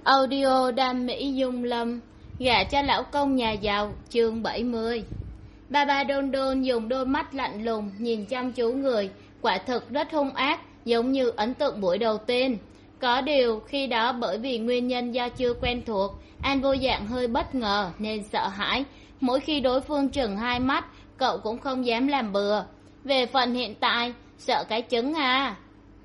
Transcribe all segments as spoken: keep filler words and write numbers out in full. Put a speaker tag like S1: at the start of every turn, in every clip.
S1: Audio Đam Mỹ Dung Lâm, gả cho lão công nhà giàu, chương bảy mươi. Ba ba Đôn Đôn dùng đôi mắt lạnh lùng nhìn chăm chú người, quả thực rất hung ác, giống như ấn tượng buổi đầu tiên. Có điều khi đó bởi vì nguyên nhân do chưa quen thuộc, An Vô Dạng hơi bất ngờ nên sợ hãi. Mỗi khi đối phương trừng hai mắt, cậu cũng không dám làm bừa. Về phần hiện tại, sợ cái trứng à.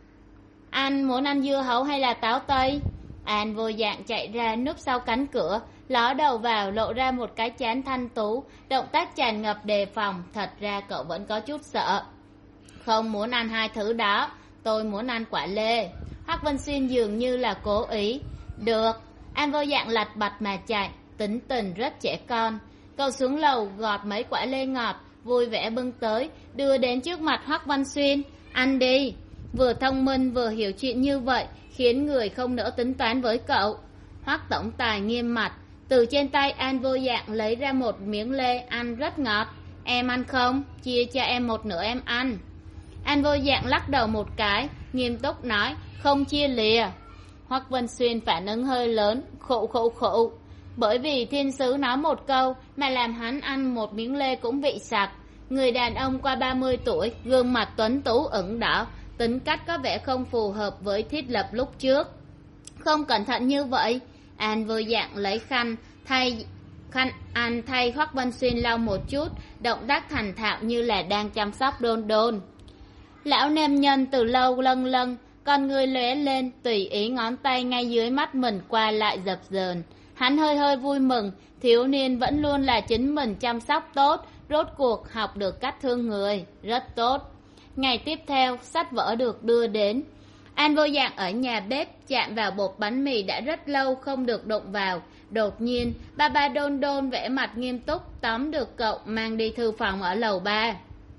S1: Anh muốn ăn dưa hấu hay là táo tây? An Vô Dạng chạy ra núp sau cánh cửa, ló đầu vào lộ ra một cái trán thanh tú, động tác tràn ngập đề phòng. Thật ra cậu vẫn có chút sợ. Không muốn ăn hai thứ đó, tôi muốn ăn quả lê. Hoắc Vân Xuyên dường như là cố ý. Được. An Vô Dạng lạch bạch mà chạy, tính tình rất trẻ con. Cậu xuống lầu gọt mấy quả lê ngọt, vui vẻ bưng tới, đưa đến trước mặt Hoắc Vân Xuyên. Ăn đi. Vừa thông minh vừa hiểu chuyện như vậy khiến người không nỡ tính toán với cậu. Hoắc tổng tài nghiêm mặt, từ trên tay An Vô Dạng lấy ra một miếng lê, ăn rất ngọt. Em ăn không? Chia cho em một nửa em ăn. An Vô Dạng lắc đầu một cái, nghiêm túc nói, không chia lìa. Hoắc Vân Xuyên phản ứng hơi lớn, khụ khụ khụ. Bởi vì thiên sứ nói một câu mà làm hắn ăn một miếng lê cũng bị sặc. Người đàn ông qua ba mươi tuổi, gương mặt tuấn tú ửng đỏ, tính cách có vẻ không phù hợp với thiết lập lúc trước. Không cẩn thận như vậy. An Vô Dạng lấy khăn thay khăn ăn thay Hoắc Vân Xuyên lau một chút, động tác thành thạo như là đang chăm sóc Đôn Đôn. Lão nam nhân từ lâu lâng lâng, con người lóe lên, tùy ý ngón tay ngay dưới mắt mình qua lại dập dờn. Hắn hơi hơi vui mừng, thiếu niên vẫn luôn là chính mình chăm sóc tốt, rốt cuộc học được cách thương người, rất tốt. Ngày tiếp theo, sách vở được đưa đến. An Vô Dạng ở nhà bếp chạm vào bột bánh mì đã rất lâu không được đụng vào. Đột nhiên, ba ba Đôn Đôn vẽ mặt nghiêm túc tóm được cậu mang đi thư phòng ở lầu ba.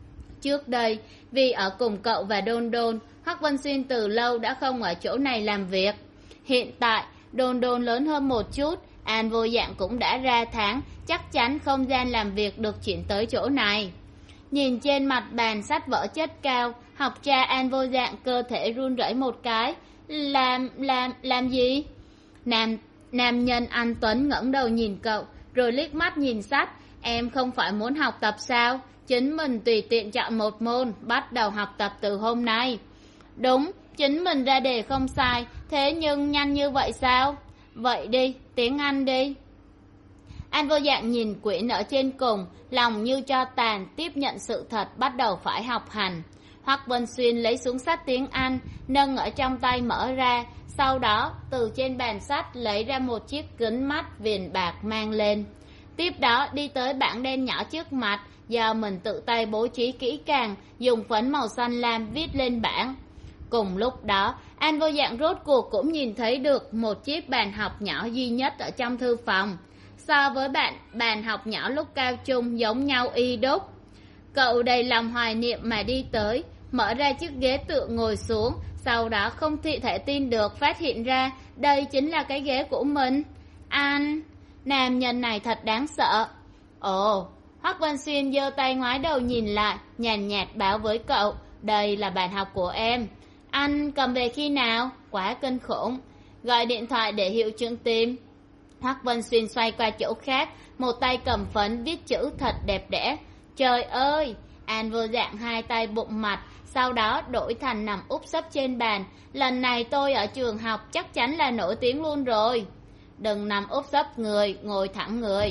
S1: Trước đây, vì ở cùng cậu và Đôn Đôn, Hoắc Vân Xuyên từ lâu đã không ở chỗ này làm việc. Hiện tại, Đôn Đôn lớn hơn một chút, An Vô Dạng cũng đã ra tháng, chắc chắn không gian làm việc được chuyển tới chỗ này. Nhìn trên mặt bàn sách vở chất cao, học trà An Vô Dạng cơ thể run rẩy một cái. Làm, làm, làm gì? Nam, nam nhân anh Tuấn ngẩng đầu nhìn cậu, rồi liếc mắt nhìn sách. Em không phải muốn học tập sao? Chính mình tùy tiện chọn một môn, bắt đầu học tập từ hôm nay. Đúng, chính mình ra đề không sai, thế nhưng nhanh như vậy sao? Vậy đi, tiếng Anh đi. An Vô Dạng nhìn quyển ở trên cùng, lòng như cho tàn, tiếp nhận sự thật, bắt đầu phải học hành. Hoắc Vân Xuyên lấy xuống sách tiếng Anh, nâng ở trong tay mở ra, sau đó từ trên bàn sách lấy ra một chiếc kính mắt viền bạc mang lên. Tiếp đó đi tới bảng đen nhỏ trước mặt, do mình tự tay bố trí kỹ càng, dùng phấn màu xanh lam viết lên bảng. Cùng lúc đó, An Vô Dạng rốt cuộc cũng nhìn thấy được một chiếc bàn học nhỏ duy nhất ở trong thư phòng. So với bạn bàn học nhỏ lúc cao trung giống nhau y đúc. Cậu đầy lòng hoài niệm mà đi tới, mở ra chiếc ghế tựa ngồi xuống, sau đó không thị thể tin được phát hiện ra đây chính là cái ghế của mình. An, nam nhân này thật đáng sợ. Ồ, Hoắc Vân Xuyên giơ tay ngoái đầu nhìn lại, nhàn nhạt báo với cậu, đây là bàn học của em. Anh cầm về khi nào? Quá kinh khủng. Gọi điện thoại để hiệu trưởng tìm. Hoắc Vân Xuyên xoay qua chỗ khác, một tay cầm phấn viết chữ thật đẹp đẽ. Trời ơi! An Vô Dạng hai tay bụng mặt, sau đó đổi thành nằm úp sấp trên bàn. Lần này tôi ở trường học chắc chắn là nổi tiếng luôn rồi. Đừng nằm úp sấp người, ngồi thẳng người.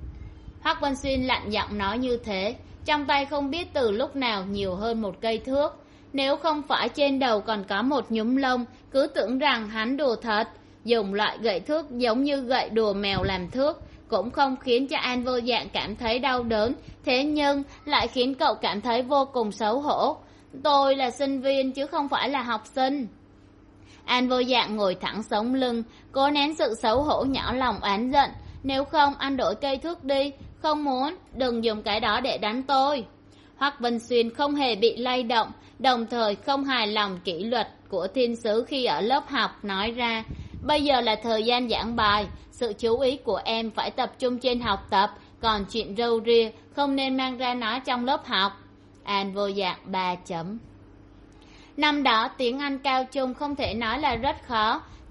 S1: Hoắc Vân Xuyên lạnh giọng nói như thế, trong tay không biết từ lúc nào nhiều hơn một cây thước. Nếu không phải trên đầu còn có một nhúm lông, cứ tưởng rằng hắn đùa thật. Dùng loại gậy thước giống như gậy đùa mèo làm thước, cũng không khiến cho An Vô Dạng cảm thấy đau đớn, thế nhưng lại khiến cậu cảm thấy vô cùng xấu hổ. Tôi là sinh viên chứ không phải là học sinh. An Vô Dạng ngồi thẳng sống lưng, cố nén sự xấu hổ nhỏ lòng oán giận. Nếu không anh đổi cây thước đi, không muốn, đừng dùng cái đó để đánh tôi. Hoắc Vân Xuyên không hề bị lay động, đồng thời không hài lòng kỷ luật của thiên sứ khi ở lớp học, nói ra, bây giờ là thời gian giảng bài, sự chú ý của em phải tập trung trên học tập, còn chuyện râu ria không nên mang ra nói trong lớp học. An Vô Dạng ba chấm. Năm đó tiếng Anh cao trung không thể nói là rất khó,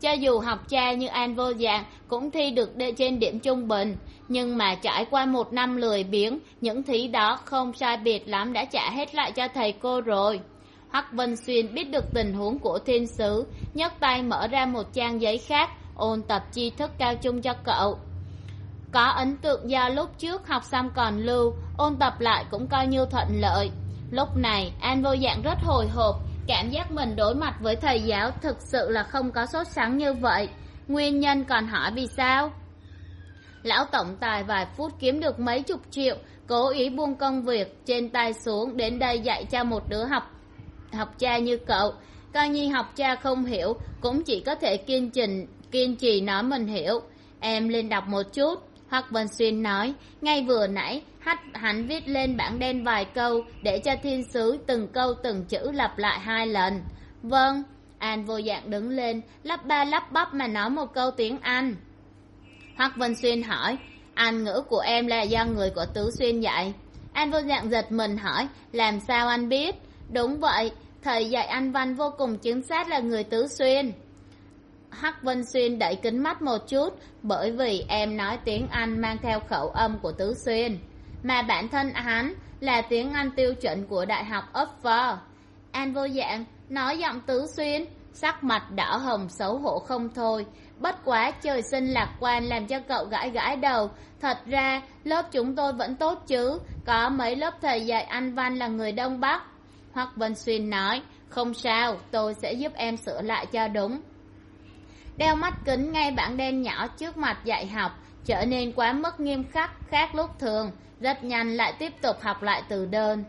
S1: cho dù học cha như An Vô Dạng cũng thi được trên điểm trung bình, nhưng mà trải qua một năm lười biếng, những thí đó không sai biệt lắm đã trả hết lại cho thầy cô rồi. Hoắc Vân Xuyên biết được tình huống của thiên sứ, nhấc tay mở ra một trang giấy khác, ôn tập tri thức cao trung cho cậu. Có ấn tượng do lúc trước học xong còn lưu, ôn tập lại cũng coi như thuận lợi. Lúc này An Vô Dạng rất hồi hộp, cảm giác mình đối mặt với thầy giáo thực sự là không có sốt sắng như vậy. Nguyên nhân còn hỏi vì sao? Lão tổng tài vài phút kiếm được mấy chục triệu, cố ý buông công việc trên tay xuống đến đây dạy cho một đứa học học cha như cậu. Coi như học cha không hiểu cũng chỉ có thể kiên trì kiên trì nói mình hiểu. Em lên đọc một chút, Hoắc Vân Xuyên nói. Ngay vừa nãy hắn viết lên bảng đen vài câu để cho thiên sứ từng câu từng chữ lặp lại hai lần. Vâng. An Vô Dạng đứng lên, lắp ba lắp bắp mà nói một câu tiếng Anh. Hoắc Vân Xuyên hỏi, Anh ngữ của em là do người của Tứ Xuyên dạy? An Vô Dạng giật mình hỏi, làm sao anh biết? Đúng vậy, thầy dạy Anh văn vô cùng chính xác là người Tứ Xuyên. Hoắc Vân Xuyên đẩy kính mắt một chút, bởi vì em nói tiếng Anh mang theo khẩu âm của Tứ Xuyên, mà bản thân hắn là tiếng Anh tiêu chuẩn của Đại học Oxford. An Vô Dạng nói giọng Tứ Xuyên, sắc mặt đỏ hồng xấu hổ không thôi. Bất quá trời sinh lạc quan làm cho cậu gãi gãi đầu. Thật ra lớp chúng tôi vẫn tốt chứ, có mấy lớp thầy dạy Anh văn là người Đông Bắc. Hoắc Vân Xuyên nói, không sao, tôi sẽ giúp em sửa lại cho đúng. Đeo mắt kính ngay bảng đen nhỏ trước mặt dạy học trở nên quá mức nghiêm khắc, khác lúc thường. Rất nhanh lại tiếp tục học lại từ đơn.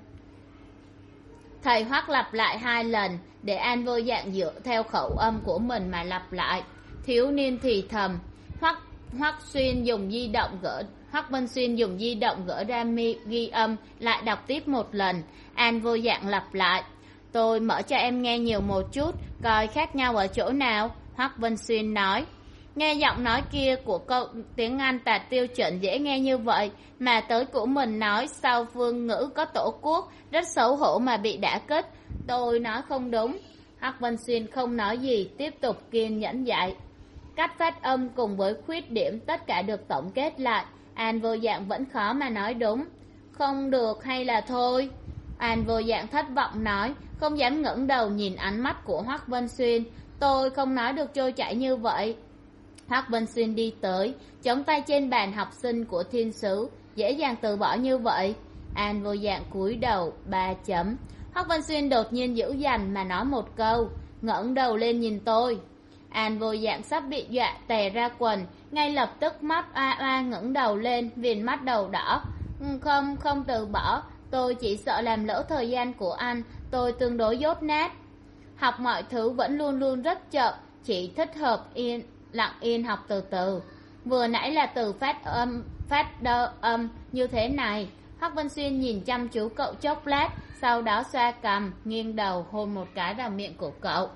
S1: Thầy Hoắc lặp lại hai lần để An Vô Dạng dựa theo khẩu âm của mình mà lặp lại. Thiếu niên thì thầm. Hoắc Hoắc Xuyên dùng di động gỡ Hoắc Vân Xuyên dùng di động gỡ ra mi ghi âm lại đọc tiếp một lần. An Vô Dạng lặp lại. Tôi mở cho em nghe nhiều một chút, coi khác nhau ở chỗ nào. Hoắc Vân Xuyên nói. Nghe giọng nói kia của cậu tiếng Anh tạt tiêu chuẩn dễ nghe như vậy, mà tới của mình nói sau phương ngữ có tổ quốc, rất xấu hổ mà bị đả kích. Tôi nói không đúng. Hoắc Vân Xuyên không nói gì, tiếp tục kiên nhẫn dạy. Cách phát âm cùng với khuyết điểm tất cả được tổng kết lại. An Vô Dạng vẫn khó mà nói đúng. Không được hay là thôi? An Vô Dạng thất vọng nói, không dám ngẩng đầu nhìn ánh mắt của Hoắc Vân Xuyên. Tôi không nói được trôi chảy như vậy. Hoắc Vân Xuyên đi tới, chống tay trên bàn học sinh của thiên sứ, dễ dàng từ bỏ như vậy. An Vô Dạng cúi đầu, ba chấm. Hoắc Vân Xuyên đột nhiên dữ dằn mà nói một câu, ngẩng đầu lên nhìn tôi. An Vô Dạng sắp bị dọa tè ra quần, ngay lập tức mắt oa oa ngẩng đầu lên, viền mắt đầu đỏ. Không, không từ bỏ, tôi chỉ sợ làm lỡ thời gian của anh, tôi tương đối dốt nát. Học mọi thứ vẫn luôn luôn rất chậm, chỉ thích hợp yên lặng yên học từ từ. Vừa nãy là từ phát âm phát đơ âm như thế này. Hoắc Vân Xuyên nhìn chăm chú cậu chốc lát, sau đó xoa cằm, nghiêng đầu hôn một cái vào miệng của cậu.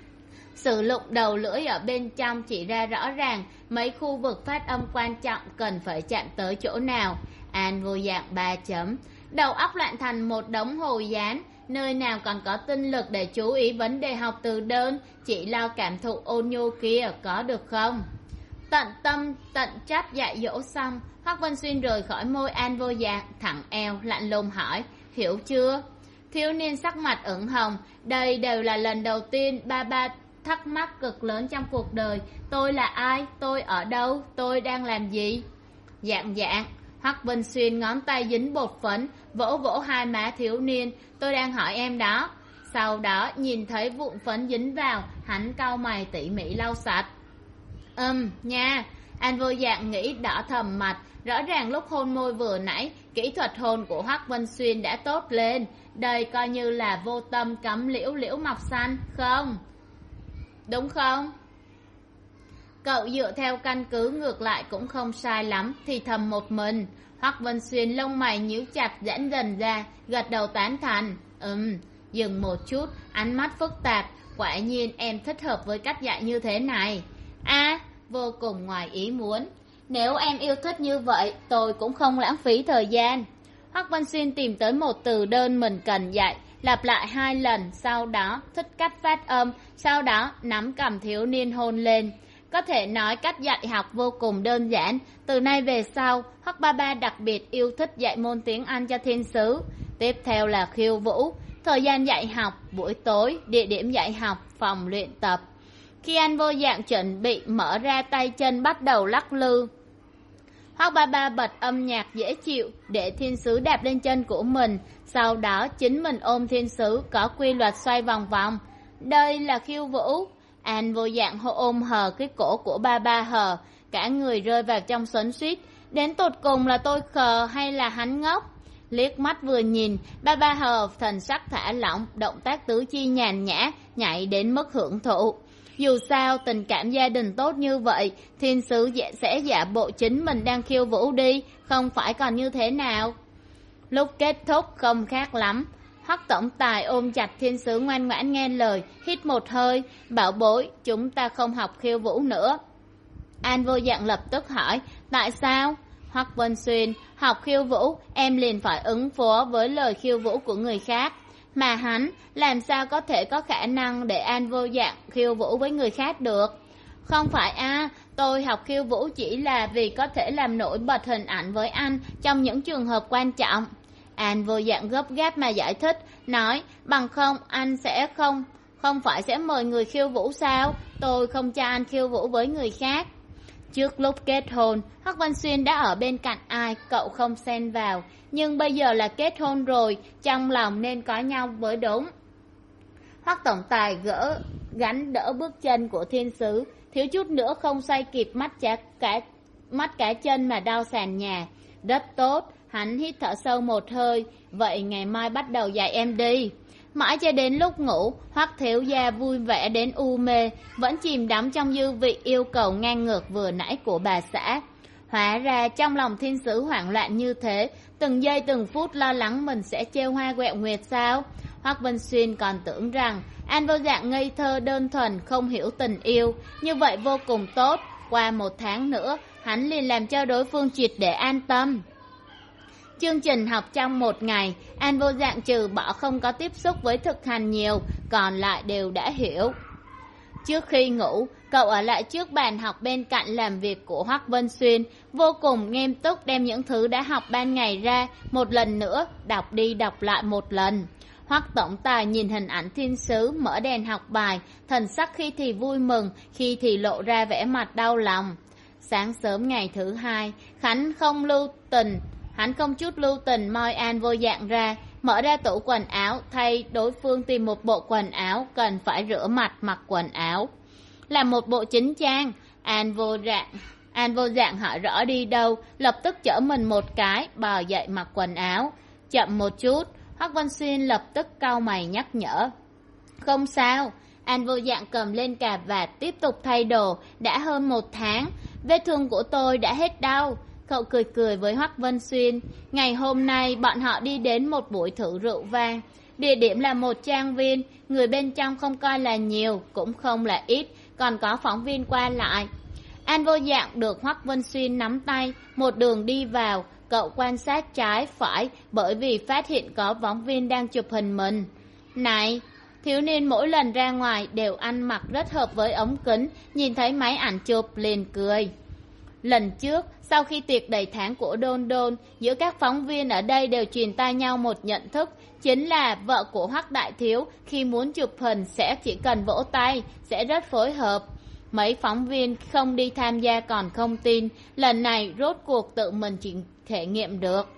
S1: Sử dụng đầu lưỡi ở bên trong chỉ ra rõ ràng mấy khu vực phát âm quan trọng cần phải chạm tới chỗ nào. An Vô Dạng ba chấm. Đầu óc loạn thành một đống hồi dán, nơi nào còn có tinh lực để chú ý vấn đề học từ đơn, chỉ lo cảm thụ ôn nhu kia, có được không? Tận tâm tận trách dạy dỗ xong, Hoắc Vân Xuyên rời khỏi môi An Vô Dạng, thẳng eo lạnh lùng hỏi, hiểu chưa? Thiếu niên sắc mặt ửng hồng, đây đều là lần đầu tiên ba ba thắc mắc cực lớn trong cuộc đời. Tôi là ai? Tôi ở đâu? Tôi đang làm gì? Dạng dạng. Hoắc Vân Xuyên ngón tay dính bột phấn, vỗ vỗ hai má thiếu niên. Tôi đang hỏi em đó. Sau đó nhìn thấy vụn phấn dính vào, hắn cau mày tỉ mỉ lau sạch. Ừm, nha. An Vô Dạng nghĩ đỏ thầm mặt. Rõ ràng lúc hôn môi vừa nãy, kỹ thuật hôn của Hoắc Vân Xuyên đã tốt lên. Đây coi như là vô tâm cắm liễu liễu mọc xanh, không? Đúng không? Cậu dựa theo căn cứ ngược lại cũng không sai lắm, thì thầm một mình. Hoắc Vân Xuyên lông mày nhíu chặt giãn dần ra, gật đầu tán thành. Ừm, dừng một chút, ánh mắt phức tạp. Quả nhiên em thích hợp với cách dạy như thế này. À, vô cùng ngoài ý muốn. Nếu em yêu thích như vậy, tôi cũng không lãng phí thời gian. Hoắc Vân Xuyên tìm tới một từ đơn mình cần dạy, lặp lại hai lần, sau đó thích cách phát âm, sau đó nắm cầm thiếu niên hôn lên. Có thể nói cách dạy học vô cùng đơn giản. Từ nay về sau, Hoắc ba ba đặc biệt yêu thích dạy môn tiếng Anh cho thiên sứ. Tiếp theo là khiêu vũ. Thời gian dạy học, buổi tối, địa điểm dạy học, phòng luyện tập. Khi An Vô Dạng chuẩn bị mở ra tay chân bắt đầu lắc lư, Hoắc ba ba bật âm nhạc dễ chịu để thiên sứ đạp lên chân của mình, sau đó chính mình ôm thiên sứ có quy luật xoay vòng vòng. Đây là khiêu vũ. An Vô Dạng hô ôm hờ cái cổ của ba ba hờ, cả người rơi vào trong xoắn xuýt. Đến tột cùng là tôi khờ hay là hắn ngốc? Liếc mắt vừa nhìn, ba ba hờ thần sắc thả lỏng, động tác tứ chi nhàn nhã, nhảy đến mức hưởng thụ. Dù sao tình cảm gia đình tốt như vậy, thiên sứ sẽ giả bộ chính mình đang khiêu vũ đi, không phải còn như thế nào. Lúc kết thúc không khác lắm, Hoắc tổng tài ôm chặt thiên sứ ngoan ngoãn nghe lời, hít một hơi, bảo bối, chúng ta không học khiêu vũ nữa. An Vô Dạng lập tức hỏi, tại sao? Hoắc Vân Xuyên, học khiêu vũ, em liền phải ứng phó với lời khiêu vũ của người khác. Mà hắn, làm sao có thể có khả năng để An Vô Dạng khiêu vũ với người khác được? Không phải a, à, tôi học khiêu vũ chỉ là vì có thể làm nổi bật hình ảnh với anh trong những trường hợp quan trọng. An Vô Dạng gấp gáp mà giải thích, nói, bằng không anh sẽ không, không phải sẽ mời người khiêu vũ sao? Tôi không cho anh khiêu vũ với người khác. Trước lúc kết hôn, Hoắc Văn Xuyên đã ở bên cạnh ai, cậu không xen vào. Nhưng bây giờ là kết hôn rồi, trong lòng nên có nhau mới đúng. Hoắc tổng tài gỡ, gắn đỡ bước chân của thiên sứ, thiếu chút nữa không xoay kịp mắt cả, cả, mắt cả chân mà đau sàn nhà. Rất tốt, hắn hít thở sâu một hơi, vậy ngày mai bắt đầu dạy em đi. Mãi cho đến lúc ngủ, Hoắc thiếu gia vui vẻ đến u mê, vẫn chìm đắm trong dư vị yêu cầu ngang ngược vừa nãy của bà xã. Hóa ra trong lòng thiên sứ hoảng loạn như thế, từng giây từng phút lo lắng mình sẽ trêu hoa quẹo nguyệt sao? Hoắc Vân Xuyên còn tưởng rằng An Vô Dạng ngây thơ đơn thuần không hiểu tình yêu, như vậy vô cùng tốt. Qua một tháng nữa, hắn liền làm cho đối phương triệt để an tâm. Chương trình học trong một ngày, An Vô Dạng trừ bỏ không có tiếp xúc với thực hành nhiều, còn lại đều đã hiểu. Trước khi ngủ, cậu ở lại trước bàn học bên cạnh làm việc của Hoắc Vân Xuyên, vô cùng nghiêm túc đem những thứ đã học ban ngày ra, một lần nữa, đọc đi đọc lại một lần. Hoắc tổng tài nhìn hình ảnh thiên sứ mở đèn học bài, thần sắc khi thì vui mừng, khi thì lộ ra vẻ mặt đau lòng. Sáng sớm ngày thứ hai, Khánh không lưu tình, hắn không chút lưu tình moi An Vô Dạng ra, mở ra tủ quần áo, thay đối phương tìm một bộ quần áo, cần phải rửa mặt mặc quần áo. Là một bộ chính trang, An Vô Dạng, An Vô Dạng hỏi rõ đi đâu, lập tức chở mình một cái, bò dậy mặc quần áo. Chậm một chút, Hoắc Văn Xuyên lập tức cau mày nhắc nhở. Không sao, An Vô Dạng cầm lên cà vạt tiếp tục thay đồ, đã hơn một tháng, vết thương của tôi đã hết đau. Cậu cười cười với Hoắc Vân Xuyên. Ngày hôm nay bọn họ đi đến một buổi thử rượu vang. Địa điểm là một trang viên, người bên trong không coi là nhiều, cũng không là ít, còn có phóng viên qua lại. An Vô Dạng được Hoắc Vân Xuyên nắm tay, một đường đi vào, cậu quan sát trái phải bởi vì phát hiện có phóng viên đang chụp hình mình. Này, thiếu niên mỗi lần ra ngoài đều ăn mặc rất hợp với ống kính, nhìn thấy máy ảnh chụp liền cười. Lần trước, sau khi tiệc đầy tháng của Đôn Đôn, giữa các phóng viên ở đây đều truyền tai nhau một nhận thức, chính là vợ của Hoắc đại thiếu khi muốn chụp hình sẽ chỉ cần vỗ tay, sẽ rất phối hợp. Mấy phóng viên không đi tham gia còn không tin, lần này rốt cuộc tự mình chỉ thể nghiệm được.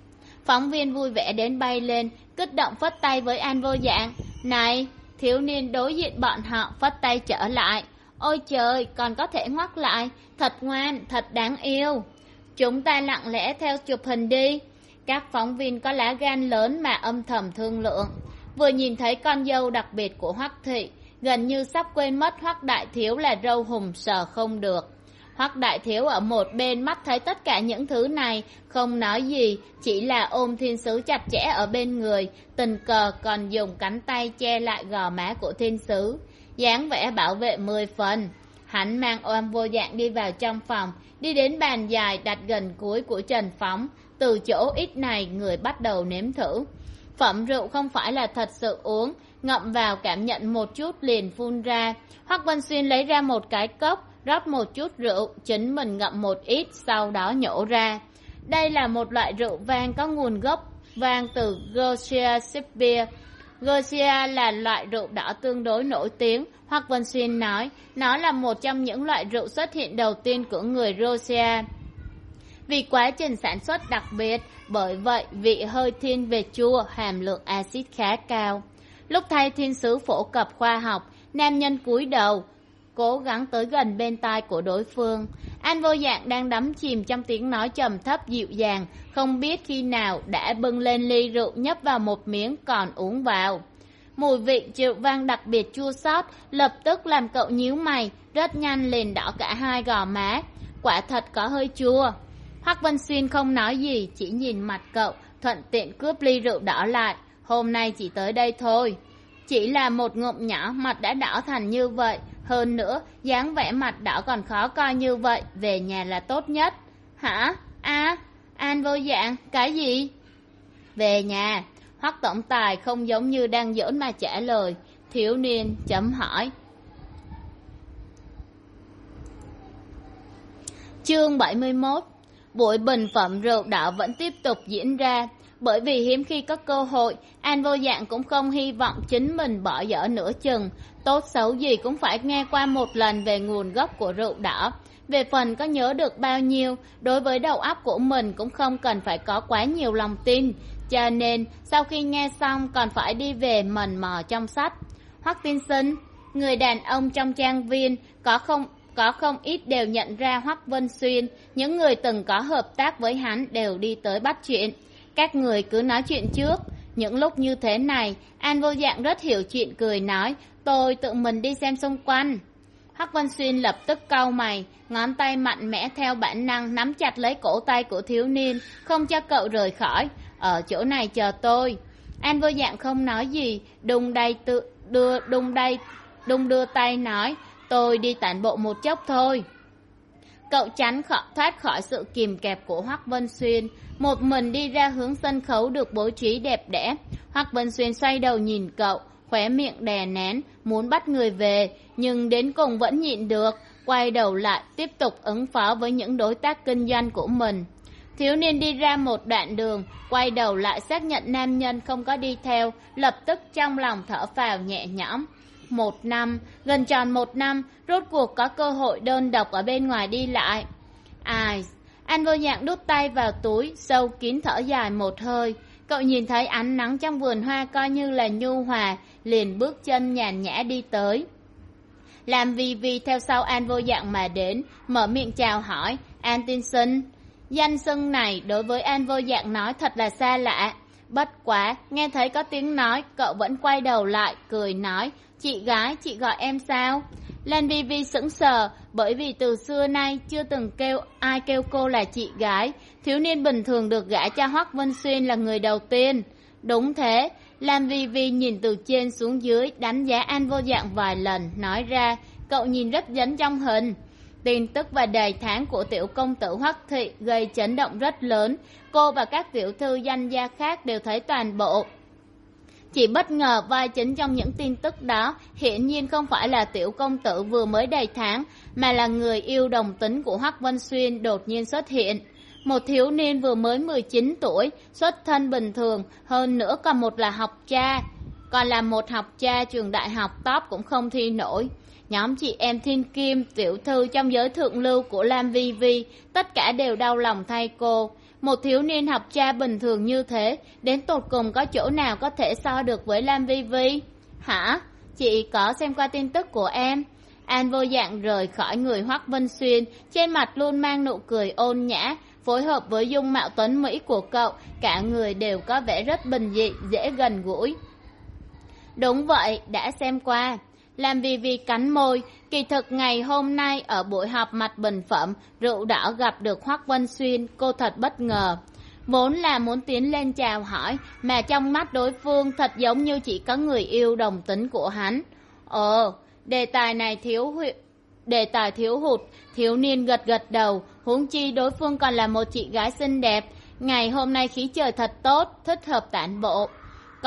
S1: Phóng viên vui vẻ đến bay lên, kích động phất tay với An Vô Dạng. Này, thiếu niên đối diện bọn họ phất tay trở lại. Ôi trời, còn có thể ngoắc lại, thật ngoan, thật đáng yêu. Chúng ta lặng lẽ theo chụp hình đi. Các phóng viên có lá gan lớn mà âm thầm thương lượng. Vừa nhìn thấy con dâu đặc biệt của Hoắc thị, gần như sắp quên mất Hoắc đại thiếu là râu hùm sờ không được. Hoắc đại thiếu ở một bên mắt thấy tất cả những thứ này, không nói gì, chỉ là ôm thiên sứ chặt chẽ ở bên người, tình cờ còn dùng cánh tay che lại gò má của thiên sứ. Dáng vẻ bảo vệ mười phần. Hắn mang An Vô Dạng đi vào trong phòng, đi đến bàn dài đặt gần cuối của Trần Phóng. Từ chỗ ít này người bắt đầu nếm thử. Phẩm rượu không phải là thật sự uống, ngậm vào cảm nhận một chút liền phun ra. Hoắc Vân Xuyên lấy ra một cái cốc, rót một chút rượu, chính mình ngậm một ít, sau đó nhổ ra. Đây là một loại rượu vang có nguồn gốc vang từ Georgia Sibir. Georgia là loại rượu đỏ tương đối nổi tiếng. Hoắc Vân Xuyên nói, nó là một trong những loại rượu xuất hiện đầu tiên của người Georgia. Vì quá trình sản xuất đặc biệt, bởi vậy vị hơi thiên về chua, hàm lượng axit khá cao. Lúc thay thiên sứ phổ cập khoa học, nam nhân cúi đầu, cố gắng tới gần bên tai của đối phương. An Vô Dạng đang đắm chìm trong tiếng nói trầm thấp dịu dàng, không biết khi nào đã bưng lên ly rượu nhấp vào một miếng còn uống vào. Mùi vị rượu vang đặc biệt chua xót, lập tức làm cậu nhíu mày, rất nhanh liền đỏ cả hai gò má. Quả thật có hơi chua. Hoắc Vân Xuyên không nói gì, chỉ nhìn mặt cậu, thuận tiện cướp ly rượu đỏ lại. Hôm nay chỉ tới đây thôi. Chỉ là một ngụm nhỏ, mặt đã đỏ thành như vậy. Hơn nữa, dáng vẻ mặt đỏ còn khó coi như vậy, về nhà là tốt nhất. Hả? À, An Vô Dạng, cái gì? Về nhà. Hoắc tổng tài không giống như đang giỡn mà trả lời. Thiếu niên chấm hỏi. Chương bảy mươi mốt. Buổi bình phẩm rượu đỏ vẫn tiếp tục diễn ra. Bởi vì hiếm khi có cơ hội, An Vô Dạng cũng không hy vọng chính mình bỏ dở nửa chừng. Tốt xấu gì cũng phải nghe qua một lần về nguồn gốc của rượu đỏ. Về phần có nhớ được bao nhiêu, đối với đầu óc của mình cũng không cần phải có quá nhiều lòng tin. Cho nên, sau khi nghe xong còn phải đi về mần mò trong sách. Hoắc tiên sinh, người đàn ông trong trang viên, có không... Có không ít đều nhận ra Hoắc Vân Xuyên, những người từng có hợp tác với hắn đều đi tới bắt chuyện. Các người cứ nói chuyện trước. Những lúc như thế này, An Vô Dạng rất hiểu chuyện cười nói, tôi tự mình đi xem xung quanh. Hoắc Vân Xuyên lập tức cau mày, ngón tay mạnh mẽ theo bản năng nắm chặt lấy cổ tay của thiếu niên, không cho cậu rời khỏi. Ở chỗ này chờ tôi. An Vô Dạng không nói gì, đung đây tự đưa đung đây đung đưa tay nói, tôi đi tản bộ một chốc thôi. Cậu tránh khỏi, thoát khỏi sự kìm kẹp của Hoắc Vân Xuyên, một mình đi ra hướng sân khấu được bố trí đẹp đẽ. Hoắc Vân Xuyên xoay đầu nhìn cậu, khóe miệng đè nén, muốn bắt người về, nhưng đến cùng vẫn nhịn được, quay đầu lại tiếp tục ứng phó với những đối tác kinh doanh của mình. Thiếu niên đi ra một đoạn đường, quay đầu lại xác nhận nam nhân không có đi theo, lập tức trong lòng thở phào nhẹ nhõm. Một năm, gần tròn một năm, rốt cuộc có cơ hội đơn độc ở bên ngoài đi lại. Ai? An Vô Dạng đút tay vào túi, sâu kín thở dài một hơi. Cậu nhìn thấy ánh nắng trong vườn hoa coi như là nhu hòa, liền bước chân nhàn nhã đi tới. Làm Vi Vi theo sau An Vô Dạng mà đến, mở miệng chào hỏi, An tiên sinh. Danh xưng này đối với An Vô Dạng nói thật là xa lạ. Bất quá, nghe thấy có tiếng nói, cậu vẫn quay đầu lại, cười nói, chị gái, chị gọi em sao? Lan Vi Vi sững sờ, bởi vì từ xưa nay chưa từng kêu ai kêu cô là chị gái. Thiếu niên bình thường được gả cho Hoắc Vân Xuyên là người đầu tiên. Đúng thế, Lan Vi Vi nhìn từ trên xuống dưới, đánh giá An Vô Dạng vài lần, nói ra, cậu nhìn rất giống trong hình. Tin tức và đầy tháng của tiểu công tử Hoắc Thị gây chấn động rất lớn. Cô và các tiểu thư danh gia khác đều thấy toàn bộ. Chỉ bất ngờ vai chính trong những tin tức đó hiển nhiên không phải là tiểu công tử vừa mới đầy tháng, mà là người yêu đồng tính của Hoắc Vân Xuyên đột nhiên xuất hiện. Một thiếu niên vừa mới mười chín tuổi, xuất thân bình thường, hơn nữa còn một là học cha. Còn là một học cha trường đại học top cũng không thi nổi. Nhóm chị em thiên kim, tiểu thư trong giới thượng lưu của Lam Vi Vi, tất cả đều đau lòng thay cô. Một thiếu niên học cha bình thường như thế, đến tột cùng có chỗ nào có thể so được với Lam Vi Vi? Hả? Chị có xem qua tin tức của em. An Vô Dạng rời khỏi người Hoắc Vân Xuyên, trên mặt luôn mang nụ cười ôn nhã, phối hợp với dung mạo tuấn mỹ của cậu, cả người đều có vẻ rất bình dị, dễ gần gũi. Đúng vậy, đã xem qua. Lam Vi Vi cắn môi, kỳ thực ngày hôm nay ở buổi họp mặt bình phẩm, rượu đỏ gặp được Hoắc Vân Xuyên, cô thật bất ngờ. Vốn là muốn tiến lên chào hỏi, mà trong mắt đối phương thật giống như chỉ có người yêu đồng tính của hắn. Ồ, đề tài này thiếu hụt, đề tài thiếu hụt, thiếu niên gật gật đầu, huống chi đối phương còn là một chị gái xinh đẹp. Ngày hôm nay khí trời thật tốt, thích hợp tản bộ.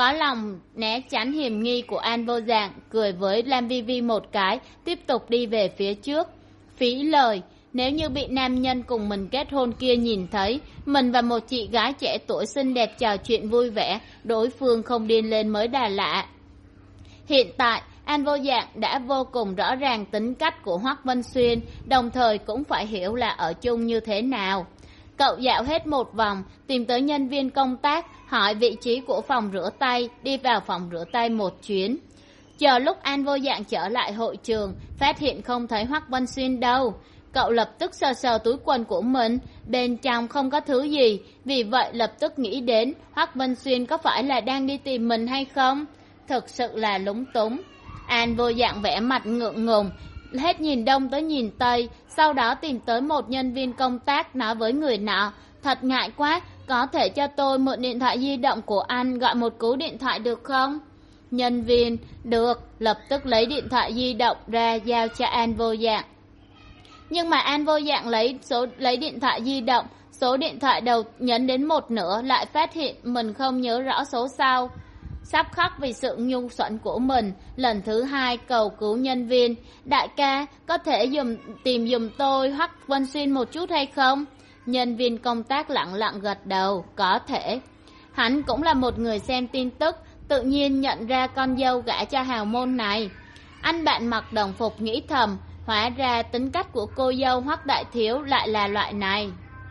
S1: có lòng né tránh hiểm nghi của An Vô Dạng, cười với Lam Vi Vi một cái, tiếp tục đi về phía trước. Phí lời, nếu như bị nam nhân cùng mình kết hôn kia nhìn thấy mình và một chị gái trẻ tuổi xinh đẹp trò chuyện vui vẻ, đối phương không điên lên mới đà lạ. Hiện tại An Vô Dạng đã vô cùng rõ ràng tính cách của Hoắc Vân Xuyên, đồng thời cũng phải hiểu là ở chung như thế nào. Cậu dạo hết một vòng, tìm tới nhân viên công tác, hỏi vị trí của phòng rửa tay, đi vào phòng rửa tay một chuyến. Chờ lúc An Vô Dạng trở lại hội trường, phát hiện không thấy Hoắc Vân Xuyên đâu. Cậu lập tức sờ sờ túi quần của mình, bên trong không có thứ gì, vì vậy lập tức nghĩ đến Hoắc Vân Xuyên có phải là đang đi tìm mình hay không? Thực sự là lúng túng. An Vô Dạng vẽ mặt ngượng ngùng, hết nhìn đông tới nhìn tây, sau đó tìm tới một nhân viên công tác nói với người nọ, thật ngại quá, có thể cho tôi mượn điện thoại di động của anh gọi một cú điện thoại được không? Nhân viên, được, lập tức lấy điện thoại di động ra giao cho An Vô Dạng. Nhưng mà An Vô Dạng lấy số lấy điện thoại di động, số điện thoại đầu nhấn đến một nửa lại phát hiện mình không nhớ rõ số sau. Sắp khóc vì sự ngu xuẩn của mình, lần thứ hai cầu cứu nhân viên, đại ca, có thể dùng tìm giùm tôi Hoắc Vân Xuyên một chút hay không? Nhân viên công tác lặng lặng gật đầu, có thể. Hắn cũng là một người xem tin tức, tự nhiên nhận ra con dâu gả cho hào môn này. Anh bạn mặc đồng phục nghĩ thầm, hóa ra tính cách của cô dâu Hoắc đại thiếu lại là loại này.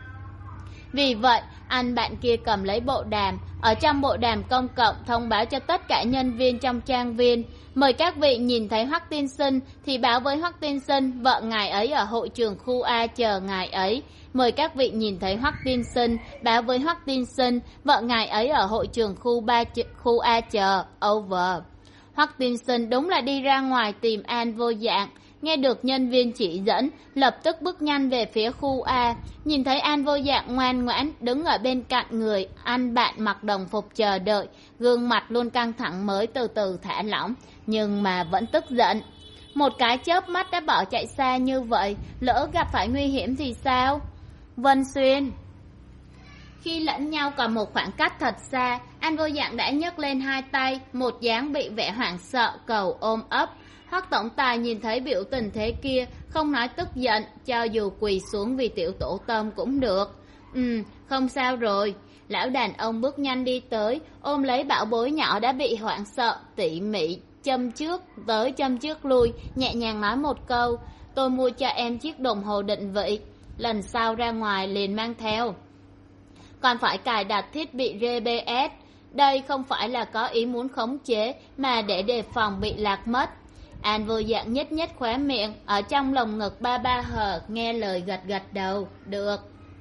S1: Vì vậy, anh bạn kia cầm lấy bộ đàm, ở trong bộ đàm công cộng thông báo cho tất cả nhân viên trong trang viên, mời các vị nhìn thấy Hoắc tiên sinh thì báo với Hoắc tiên sinh vợ ngài ấy ở hội trường khu A chờ ngài ấy. Mời các vị nhìn thấy Hoắc tiên sinh báo với Hoắc tiên sinh vợ ngài ấy ở hội trường khu ba khu A chờ. Over. Hoắc tiên sinh đúng là đi ra ngoài tìm An Vô Dạng. Nghe được nhân viên chỉ dẫn, lập tức bước nhanh về phía khu A, nhìn thấy An Vô Dạng ngoan ngoãn đứng ở bên cạnh người anh bạn mặc đồng phục chờ đợi, gương mặt luôn căng thẳng mới từ từ thả lỏng, nhưng mà vẫn tức giận. Một cái chớp mắt đã bỏ chạy xa như vậy, lỡ gặp phải nguy hiểm thì sao? Vân Xuyên. Khi lẫn nhau còn một khoảng cách thật xa, An Vô Dạng đã nhấc lên hai tay, một dáng bị vẻ hoảng sợ cầu ôm ấp. Hoắc tổng tài nhìn thấy biểu tình thế kia, không nói tức giận, cho dù quỳ xuống vì tiểu tổ tôm cũng được. Ừ, không sao rồi. Lão đàn ông bước nhanh đi tới, ôm lấy bảo bối nhỏ đã bị hoảng sợ, tỉ mỉ châm trước tới châm trước lui, nhẹ nhàng nói một câu, tôi mua cho em chiếc đồng hồ định vị, lần sau ra ngoài liền mang theo. Còn phải cài đặt thiết bị giê pê ét, đây không phải là có ý muốn khống chế, mà để đề phòng bị lạc mất. An Vô Dạng nhếch nhếch khóe miệng, ở trong lồng ngực ba ba hờ, nghe lời gật gật đầu, được.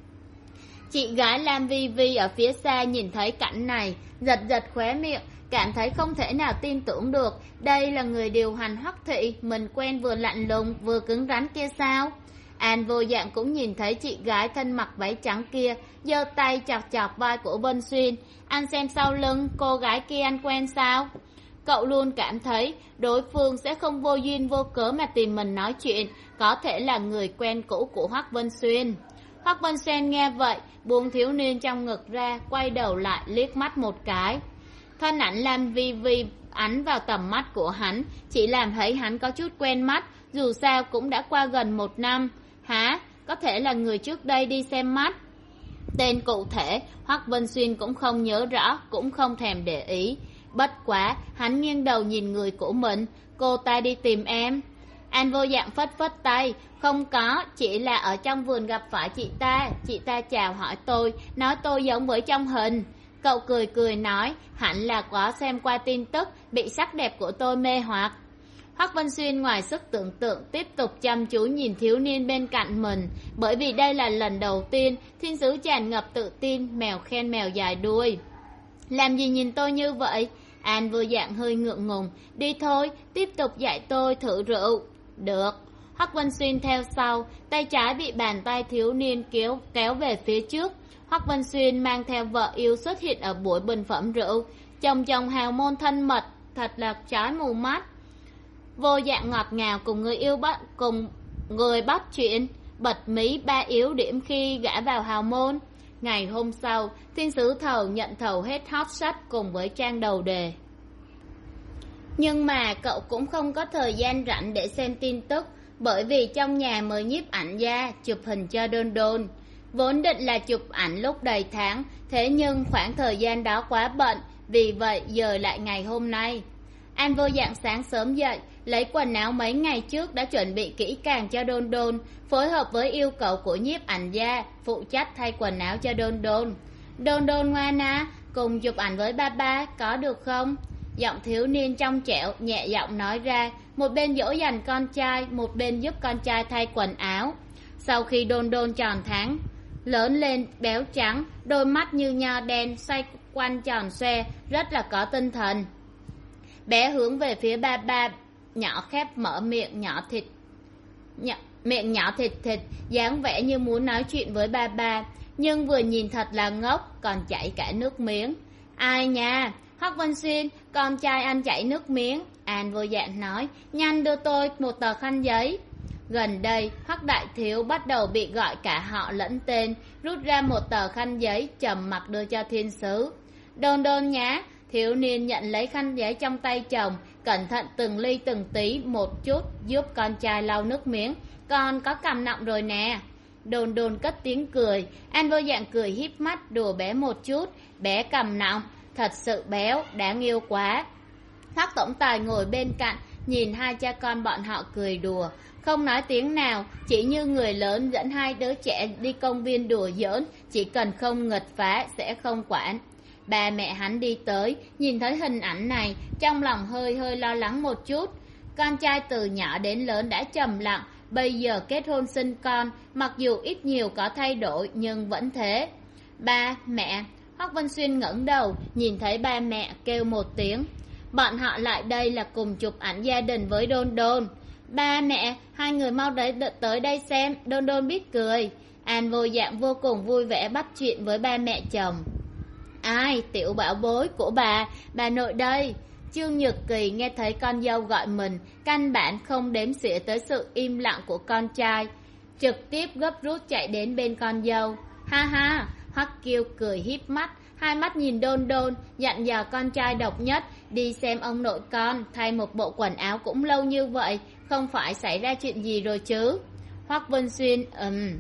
S1: Chị gái Lam Vi Vi ở phía xa nhìn thấy cảnh này, giật giật khóe miệng, cảm thấy không thể nào tin tưởng được, đây là người điều hành Hoắc thị, mình quen vừa lạnh lùng vừa cứng rắn kia sao? An Vô Dạng cũng nhìn thấy chị gái thân mặc váy trắng kia, giơ tay chọc chọc vai của Vân Xuyên, anh xem sau lưng, cô gái kia anh quen sao? Cậu luôn cảm thấy đối phương sẽ không vô duyên vô cớ mà tìm mình nói chuyện, có thể là người quen cũ của Hoắc Vân Xuyên. Hoắc Vân Xuyên nghe vậy, buông thiếu niên trong ngực ra, quay đầu lại liếc mắt một cái. Thân ảnh Lam Vi Vi ánh vào tầm mắt của hắn, chỉ làm thấy hắn có chút quen mắt, dù sao cũng đã qua gần một năm. Hả? Có thể là người trước đây đi xem mắt. Tên cụ thể, Hoắc Vân Xuyên cũng không nhớ rõ, cũng không thèm để ý. Bất quá, hắn nghiêng đầu nhìn người của mình, cô ta đi tìm em. An Vô Dạng phất phất tay, không có, chỉ là ở trong vườn gặp phải chị ta, chị ta chào hỏi tôi, nói tôi giống với trong hình. Cậu cười cười nói, hẳn là có xem qua tin tức, bị sắc đẹp của tôi mê hoặc. Hoắc Vân Xuyên ngoài sức tưởng tượng tiếp tục chăm chú nhìn thiếu niên bên cạnh mình, bởi vì đây là lần đầu tiên thiên sứ tràn ngập tự tin, mèo khen mèo dài đuôi. Làm gì nhìn tôi như vậy? An Vô Dạng hơi ngượng ngùng, đi thôi, tiếp tục dạy tôi thử rượu. Được. Hoắc Vân Xuyên theo sau, tay trái bị bàn tay thiếu niên kéo kéo về phía trước. Hoắc Vân Xuyên mang theo vợ yêu xuất hiện ở buổi bình phẩm rượu, chồng chồng hào môn thân mật, thật là trái mù mắt. Vô Dạng ngọt ngào cùng người yêu bắt cùng người bắt chuyện, bật mí ba yếu điểm khi gả vào hào môn. Ngày hôm sau, thiên sứ thầu nhận thầu hết hot sách cùng với trang đầu đề. Nhưng mà cậu cũng không có thời gian rảnh để xem tin tức, bởi vì trong nhà mời nhiếp ảnh gia chụp hình cho Đôn Đôn. Vốn định là chụp ảnh lúc đầy tháng, thế nhưng khoảng thời gian đó quá bận, vì vậy dời lại ngày hôm nay. An Vô Dạng sáng sớm dậy, lấy quần áo mấy ngày trước đã chuẩn bị kỹ càng cho Đôn Đôn, phối hợp với yêu cầu của nhiếp ảnh gia, phụ trách thay quần áo cho Đôn Đôn. Đôn Đôn ngoan à, cùng chụp ảnh với ba ba, có được không? Giọng thiếu niên trong trẻo, nhẹ giọng nói ra, một bên dỗ dành con trai, một bên giúp con trai thay quần áo. Sau khi Đôn Đôn tròn tháng, lớn lên béo trắng, đôi mắt như nho đen, xoay quanh tròn xoe, rất là có tinh thần. Bé hướng về phía ba ba, nhỏ khép mở miệng nhỏ thịt nhỏ, miệng nhỏ thịt thịt, dáng vẻ như muốn nói chuyện với ba ba, nhưng vừa nhìn thật là ngốc, còn chảy cả nước miếng. Ai nha, Hoắc Vân Xuyên, con trai anh chảy nước miếng. An Vô Dạng nói, nhanh đưa tôi một tờ khăn giấy. Gần đây, Hoắc Đại Thiếu bắt đầu bị gọi cả họ lẫn tên, rút ra một tờ khăn giấy, trầm mặc đưa cho thiên sứ. Đôn Đôn nhá. Thiếu niên nhận lấy khăn giấy trong tay chồng, cẩn thận từng ly từng tí một chút, giúp con trai lau nước miếng. Con có cằm nọng rồi nè. Đôn Đôn cất tiếng cười. An Vô Dạng cười híp mắt đùa bé một chút. Bé cằm nọng, thật sự béo, đáng yêu quá. Hoắc tổng tài ngồi bên cạnh, nhìn hai cha con bọn họ cười đùa, không nói tiếng nào, chỉ như người lớn dẫn hai đứa trẻ đi công viên đùa giỡn, chỉ cần không nghịch phá sẽ không quản. Ba mẹ hắn đi tới, nhìn thấy hình ảnh này, trong lòng hơi hơi lo lắng một chút. Con trai từ nhỏ đến lớn đã trầm lặng, bây giờ kết hôn sinh con, mặc dù ít nhiều có thay đổi nhưng vẫn thế. Ba, mẹ. Hoắc Vân Xuyên ngẩng đầu, nhìn thấy ba mẹ kêu một tiếng. Bọn họ lại đây là cùng chụp ảnh gia đình với Đôn Đôn. Ba mẹ, hai người mau đấy tới đây xem. Đôn Đôn biết cười. An Vô Dạng vô cùng vui vẻ bắt chuyện với ba mẹ chồng. Ai, tiểu bảo bối của bà, bà nội đây. Trương Nhược Kỳ nghe thấy con dâu gọi mình, căn bản không đếm xỉa tới sự im lặng của con trai, trực tiếp gấp rút chạy đến bên con dâu. Ha ha, Hoắc Kiêu cười híp mắt, hai mắt nhìn Đôn Đôn, dặn dò con trai độc nhất, đi xem ông nội con, thay một bộ quần áo cũng lâu như vậy, không phải xảy ra chuyện gì rồi chứ. Hoắc Vân Xuyên, ừm.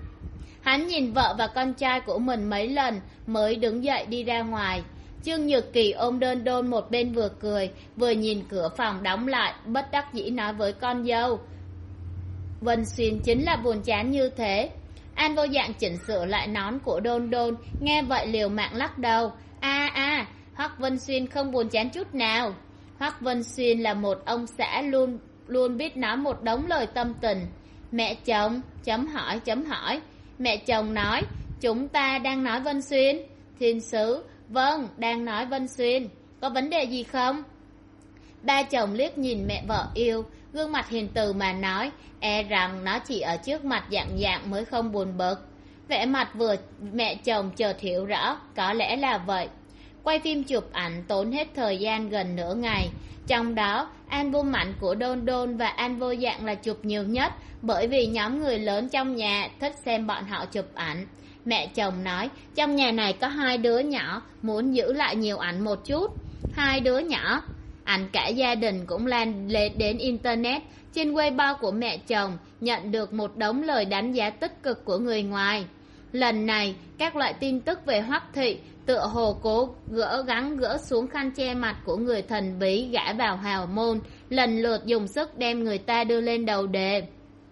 S1: Hắn nhìn vợ và con trai của mình mấy lần, mới đứng dậy đi ra ngoài. Trương Nhược Kỳ ôm Đôn Đôn một bên vừa cười, vừa nhìn cửa phòng đóng lại, bất đắc dĩ nói với con dâu. Vân Xuyên chính là buồn chán như thế. An Vô Dạng chỉnh sửa lại nón của Đôn Đôn, nghe vậy liều mạng lắc đầu. A a, Hoắc Vân Xuyên không buồn chán chút nào. Hoắc Vân Xuyên là một ông xã luôn luôn biết nói một đống lời tâm tình. Mẹ chồng, chấm hỏi, chấm hỏi. Mẹ chồng nói, chúng ta đang nói Vân Xuyên. Thiên sứ, vâng, đang nói Vân Xuyên. Có vấn đề gì không? Ba chồng liếc nhìn mẹ vợ yêu, gương mặt hiền từ mà nói, e rằng nó chỉ ở trước mặt dạng dạng mới không buồn bực. Vẻ mặt vừa mẹ chồng chợt hiểu rõ, có lẽ là vậy. Quay phim chụp ảnh tốn hết thời gian gần nửa ngày. Trong đó, album ảnh của Đôn Đôn và An Vô Dạng là chụp nhiều nhất, bởi vì nhóm người lớn trong nhà thích xem bọn họ chụp ảnh. Mẹ chồng nói, trong nhà này có hai đứa nhỏ, muốn giữ lại nhiều ảnh một chút. Hai đứa nhỏ, ảnh cả gia đình cũng lan lên đến Internet. Trên Weibo của mẹ chồng, nhận được một đống lời đánh giá tích cực của người ngoài. Lần này, các loại tin tức về Hoắc thị, tựa hồ cố gỡ gắng gỡ xuống khăn che mặt của người thần bí gã vào hào môn, lần lượt dùng sức đem người ta đưa lên đầu đề.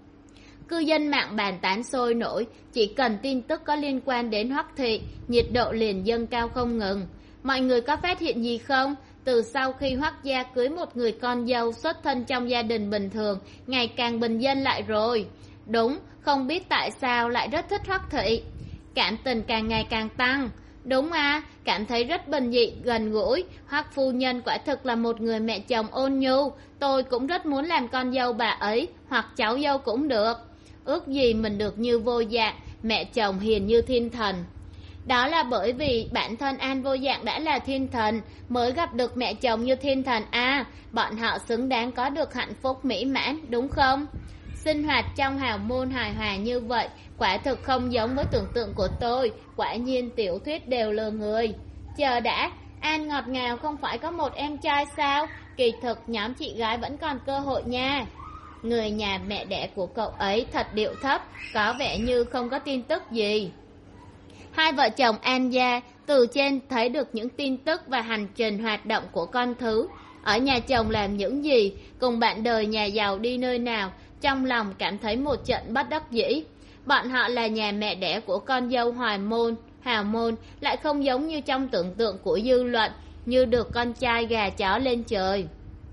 S1: Cư dân mạng bàn tán sôi nổi, chỉ cần tin tức có liên quan đến Hoắc thị, nhiệt độ liền dâng cao không ngừng. Mọi người có phát hiện gì không? Từ sau khi Hoắc gia cưới một người con dâu xuất thân trong gia đình bình thường, ngày càng bình dân lại rồi. Đúng, không biết tại sao lại rất thích Hoắc thị. Cảm tình càng ngày càng tăng. Đúng à, cảm thấy rất bình dị, gần gũi. Hoắc phu nhân quả thực là một người mẹ chồng ôn nhu. Tôi cũng rất muốn làm con dâu bà ấy, hoặc cháu dâu cũng được. Ước gì mình được như Vô Dạng, mẹ chồng hiền như thiên thần. Đó là bởi vì bản thân An Vô Dạng đã là thiên thần, mới gặp được mẹ chồng như thiên thần. À, bọn họ xứng đáng có được hạnh phúc mỹ mãn, đúng không? Sinh hoạt trong hào môn hài hòa như vậy quả thực không giống với tưởng tượng của tôi. Quả nhiên tiểu thuyết đều lừa người. Chờ đã, An ngọt ngào không phải có một em trai sao? Kỳ thực nhóm chị gái vẫn còn cơ hội nha. Người nhà mẹ đẻ của cậu ấy thật điệu thấp, có vẻ như không có tin tức gì. Hai vợ chồng An gia từ trên thấy được những tin tức và hành trình hoạt động của con thứ. Ở nhà chồng làm những gì, cùng bạn đời nhà giàu đi nơi nào, trong lòng cảm thấy một trận bất đắc dĩ. Bọn họ là nhà mẹ đẻ của con dâu hoài môn, hào môn, lại không giống như trong tưởng tượng của dư luận, như được con trai gà chó lên trời.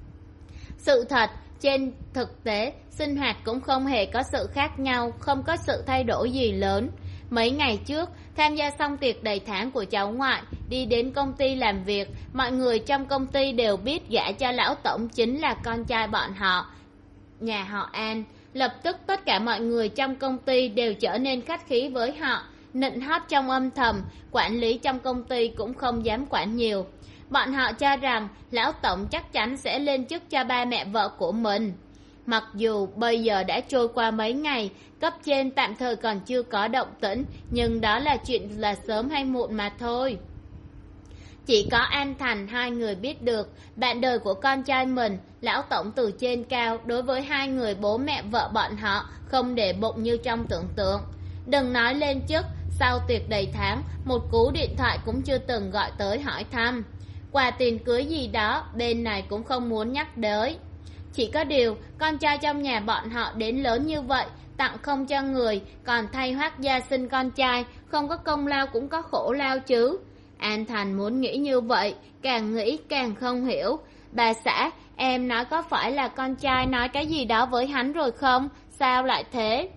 S1: Sự thật, trên thực tế, sinh hoạt cũng không hề có sự khác nhau, không có sự thay đổi gì lớn. Mấy ngày trước, tham gia xong tiệc đầy tháng của cháu ngoại, đi đến công ty làm việc, mọi người trong công ty đều biết gả cho lão tổng chính là con trai bọn họ, nhà họ An. Lập tức tất cả mọi người trong công ty đều trở nên khách khí với họ, nịnh hót trong âm thầm, quản lý trong công ty cũng không dám quản nhiều. Bọn họ cho rằng lão tổng chắc chắn sẽ lên chức cho ba mẹ vợ của mình. Mặc dù bây giờ đã trôi qua mấy ngày, cấp trên tạm thời còn chưa có động tĩnh, nhưng đó là chuyện là sớm hay muộn mà thôi. Chỉ có An Thành hai người biết được, bạn đời của con trai mình, lão tổng từ trên cao đối với hai người bố mẹ vợ bọn họ không để bụng như trong tưởng tượng. Đừng nói lên chức, sau tiệc đầy tháng, một cú điện thoại cũng chưa từng gọi tới hỏi thăm. Quà tiền cưới gì đó, bên này cũng không muốn nhắc tới. Chỉ có điều, con trai trong nhà bọn họ đến lớn như vậy, tặng không cho người, còn thay hoác gia sinh con trai, không có công lao cũng có khổ lao chứ. An Thành muốn nghĩ như vậy, càng nghĩ càng không hiểu. Bà xã, em nói có phải là con trai nói cái gì đó với hắn rồi không? Sao lại thế?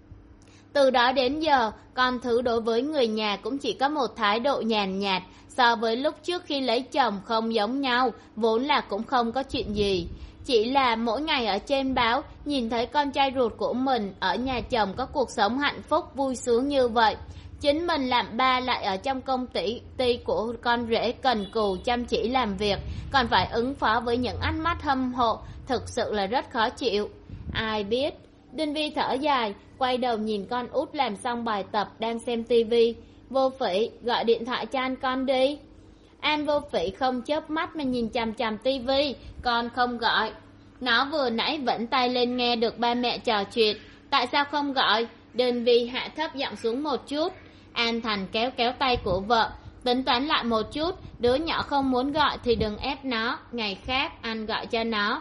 S1: Từ đó đến giờ, con thứ đối với người nhà cũng chỉ có một thái độ nhàn nhạt, so với lúc trước khi lấy chồng không giống nhau, vốn là cũng không có chuyện gì. Chỉ là mỗi ngày ở trên báo, nhìn thấy con trai ruột của mình ở nhà chồng có cuộc sống hạnh phúc vui sướng như vậy. Chính mình làm ba lại ở trong công ty, ty của con rể cần cù chăm chỉ làm việc, còn phải ứng phó với những ánh mắt hâm mộ, thực sự là rất khó chịu. Ai biết, Đinh Vi thở dài, quay đầu nhìn con út làm xong bài tập đang xem tivi. Vô Phỉ, gọi điện thoại cho anh con đi. An Vô Phỉ không chớp mắt mà nhìn chằm chằm tivi, con không gọi. Nó vừa nãy vẫn tay lên nghe được ba mẹ trò chuyện, tại sao không gọi? Đinh Vi hạ thấp giọng xuống một chút. An Thành kéo kéo tay của vợ, tính toán lại một chút, đứa nhỏ không muốn gọi thì đừng ép nó, ngày khác anh gọi cho nó.